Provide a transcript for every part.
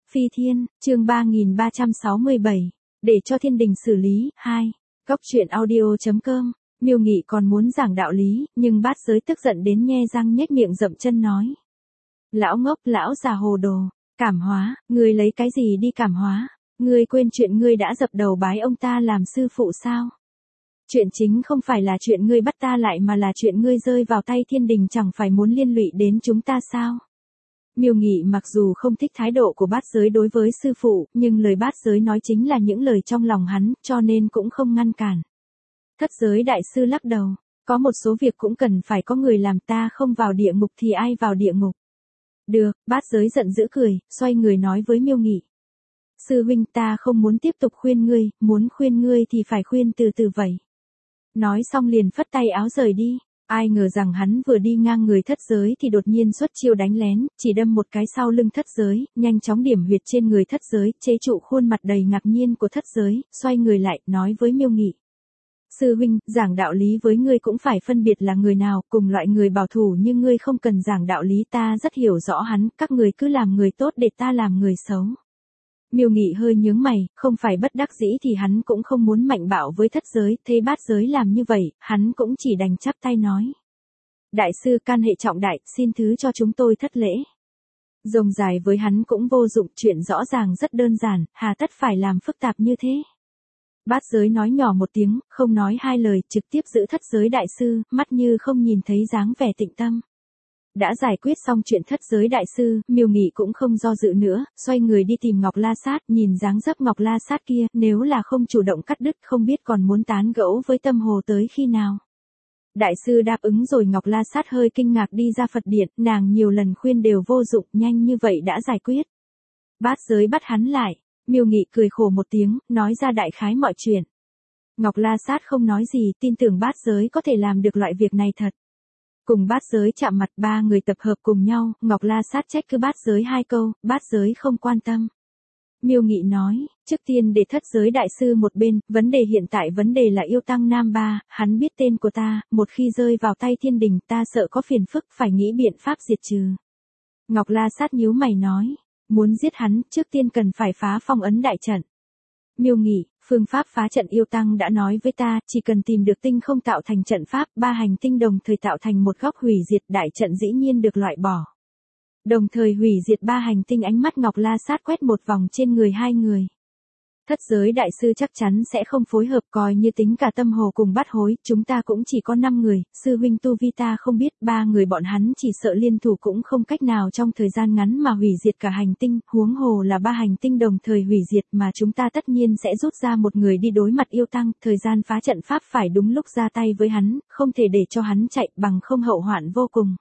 Phi Thiên, chương 3367, để cho thiên đình xử lý, 2. Góc truyện audio.com, Miêu Nghị còn muốn giảng đạo lý, nhưng bát giới tức giận đến nhe răng nhếch miệng dậm chân nói. Lão ngốc, lão già hồ đồ, cảm hóa, ngươi lấy cái gì đi cảm hóa, ngươi quên chuyện ngươi đã dập đầu bái ông ta làm sư phụ sao? Chuyện chính không phải là chuyện ngươi bắt ta lại mà là chuyện ngươi rơi vào tay thiên đình chẳng phải muốn liên lụy đến chúng ta sao? Miêu Nghị mặc dù không thích thái độ của bát giới đối với sư phụ, nhưng lời bát giới nói chính là những lời trong lòng hắn, cho nên cũng không ngăn cản. Thất giới đại sư lắc đầu, có một số việc cũng cần phải có người làm, ta không vào địa ngục thì ai vào địa ngục. Được, bát giới giận dữ cười, xoay người nói với Miêu Nghị. Sư huynh, ta không muốn tiếp tục khuyên ngươi, muốn khuyên ngươi thì phải khuyên từ từ vậy. Nói xong liền phất tay áo rời đi. Ai ngờ rằng hắn vừa đi ngang người thất giới thì đột nhiên xuất chiêu đánh lén, chỉ đâm một cái sau lưng thất giới, nhanh chóng điểm huyệt trên người thất giới, chế trụ khuôn mặt đầy ngạc nhiên của thất giới, xoay người lại, nói với Miêu Nghị. Sư huynh, giảng đạo lý với ngươi cũng phải phân biệt là người nào, cùng loại người bảo thủ như ngươi không cần giảng đạo lý, ta rất hiểu rõ hắn, các người cứ làm người tốt để ta làm người xấu. Miêu Nghị hơi nhướng mày, không phải bất đắc dĩ thì hắn cũng không muốn mạnh bạo với thất giới, thế bát giới làm như vậy, hắn cũng chỉ đành chắp tay nói. Đại sư can hệ trọng đại, xin thứ cho chúng tôi thất lễ. Rông dài với hắn cũng vô dụng, chuyện rõ ràng rất đơn giản, hà tất phải làm phức tạp như thế. Bát giới nói nhỏ một tiếng, không nói hai lời, trực tiếp giữ thất giới đại sư, mắt như không nhìn thấy dáng vẻ tịnh tâm. Đã giải quyết xong chuyện thất giới đại sư, Miêu Nghị cũng không do dự nữa, xoay người đi tìm Ngọc La Sát, nhìn dáng dấp Ngọc La Sát kia, nếu là không chủ động cắt đứt không biết còn muốn tán gẫu với Tâm Hồ tới khi nào. Đại sư đáp ứng rồi, Ngọc La Sát hơi kinh ngạc đi ra Phật điện, nàng nhiều lần khuyên đều vô dụng, nhanh như vậy đã giải quyết. Bát giới bắt hắn lại, Miêu Nghị cười khổ một tiếng, nói ra đại khái mọi chuyện. Ngọc La Sát không nói gì, tin tưởng bát giới có thể làm được loại việc này thật. Cùng bát giới chạm mặt, ba người tập hợp cùng nhau, Ngọc La Sát trách cứ bát giới hai câu, bát giới không quan tâm. Miêu Nghị nói, trước tiên để thất giới đại sư một bên, vấn đề hiện tại vấn đề là yêu tăng Nam Ba, hắn biết tên của ta, một khi rơi vào tay thiên đình ta sợ có phiền phức, phải nghĩ biện pháp diệt trừ. Ngọc La Sát nhíu mày nói, muốn giết hắn, trước tiên cần phải phá phong ấn đại trận. Miêu Nghị, phương pháp phá trận yêu tăng đã nói với ta, chỉ cần tìm được tinh không tạo thành trận pháp, ba hành tinh đồng thời tạo thành một góc hủy diệt, đại trận dĩ nhiên được loại bỏ. Đồng thời hủy diệt ba hành tinh. Ánh mắt Ngọc La Sát quét một vòng trên người hai người. Thất giới đại sư chắc chắn sẽ không phối hợp, coi như tính cả Tâm Hồ cùng Bát Hối, chúng ta cũng chỉ có 5 người, sư huynh tu vi ta không biết, ba người bọn hắn chỉ sợ liên thủ cũng không cách nào trong thời gian ngắn mà hủy diệt cả hành tinh, huống hồ là ba hành tinh đồng thời hủy diệt, mà chúng ta tất nhiên sẽ rút ra một người đi đối mặt yêu tăng, thời gian phá trận pháp phải đúng lúc ra tay với hắn, không thể để cho hắn chạy, bằng không hậu hoạn vô cùng.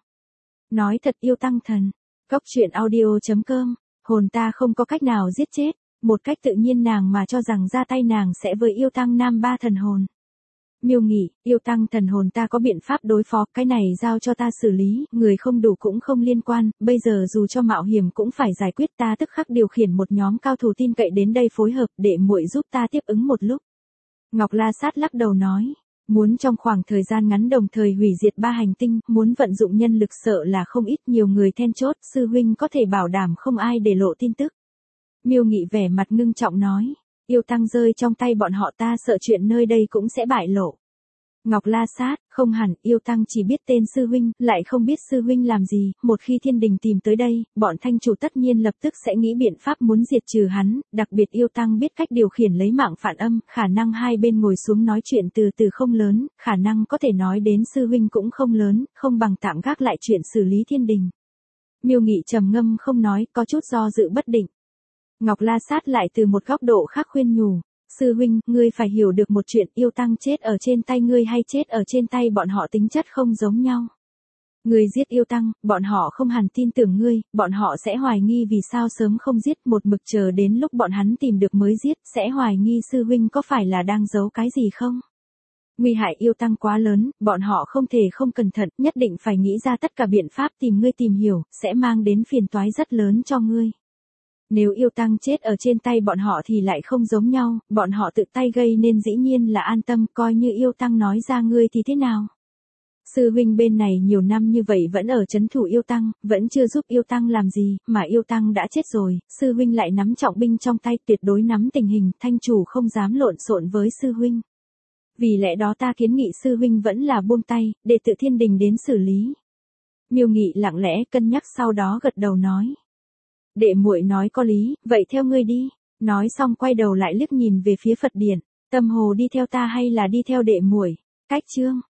Nói thật, yêu tăng thần. Góc truyện audio.com, hồn ta không có cách nào giết chết. Một cách tự nhiên nàng mà cho rằng ra tay nàng sẽ với yêu tăng Nam Ba thần hồn. Miêu Nghị, yêu tăng thần hồn ta có biện pháp đối phó, cái này giao cho ta xử lý, người không đủ cũng không liên quan, bây giờ dù cho mạo hiểm cũng phải giải quyết, ta tức khắc điều khiển một nhóm cao thủ tin cậy đến đây phối hợp, để muội giúp ta tiếp ứng một lúc. Ngọc La Sát lắc đầu nói, muốn trong khoảng thời gian ngắn đồng thời hủy diệt ba hành tinh, muốn vận dụng nhân lực sợ là không ít, nhiều người then chốt, sư huynh có thể bảo đảm không ai để lộ tin tức. Miêu Nghị vẻ mặt ngưng trọng nói, yêu tăng rơi trong tay bọn họ ta sợ chuyện nơi đây cũng sẽ bại lộ. Ngọc La Sát, không hẳn, yêu tăng chỉ biết tên sư huynh, lại không biết sư huynh làm gì, một khi thiên đình tìm tới đây, bọn thanh chủ tất nhiên lập tức sẽ nghĩ biện pháp muốn diệt trừ hắn, đặc biệt yêu tăng biết cách điều khiển lấy mạng phản âm, khả năng hai bên ngồi xuống nói chuyện từ từ không lớn, khả năng có thể nói đến sư huynh cũng không lớn, không bằng tạm gác lại chuyện xử lý thiên đình. Miêu Nghị trầm ngâm không nói, có chút do dự bất định. Ngọc La Sát lại từ một góc độ khác khuyên nhủ, sư huynh, ngươi phải hiểu được một chuyện, yêu tăng chết ở trên tay ngươi hay chết ở trên tay bọn họ tính chất không giống nhau. Ngươi giết yêu tăng, bọn họ không hẳn tin tưởng ngươi, bọn họ sẽ hoài nghi vì sao sớm không giết, một mực chờ đến lúc bọn hắn tìm được mới giết, sẽ hoài nghi sư huynh có phải là đang giấu cái gì không? Nguy hại yêu tăng quá lớn, bọn họ không thể không cẩn thận, nhất định phải nghĩ ra tất cả biện pháp tìm ngươi tìm hiểu, sẽ mang đến phiền toái rất lớn cho ngươi. Nếu yêu tăng chết ở trên tay bọn họ thì lại không giống nhau, bọn họ tự tay gây nên dĩ nhiên là an tâm, coi như yêu tăng nói ra ngươi thì thế nào? Sư huynh bên này nhiều năm như vậy vẫn ở trấn thủ yêu tăng, vẫn chưa giúp yêu tăng làm gì, mà yêu tăng đã chết rồi, sư huynh lại nắm trọng binh trong tay, tuyệt đối nắm tình hình, thanh chủ không dám lộn xộn với sư huynh. Vì lẽ đó ta kiến nghị sư huynh vẫn là buông tay, để tự thiên đình đến xử lý. Miêu Nghị lặng lẽ cân nhắc sau đó gật đầu nói. Đệ muội nói có lý, vậy theo ngươi đi. Nói xong quay đầu lại liếc nhìn về phía Phật điện, Tâm Hồ đi theo ta hay là đi theo đệ muội? Cách chương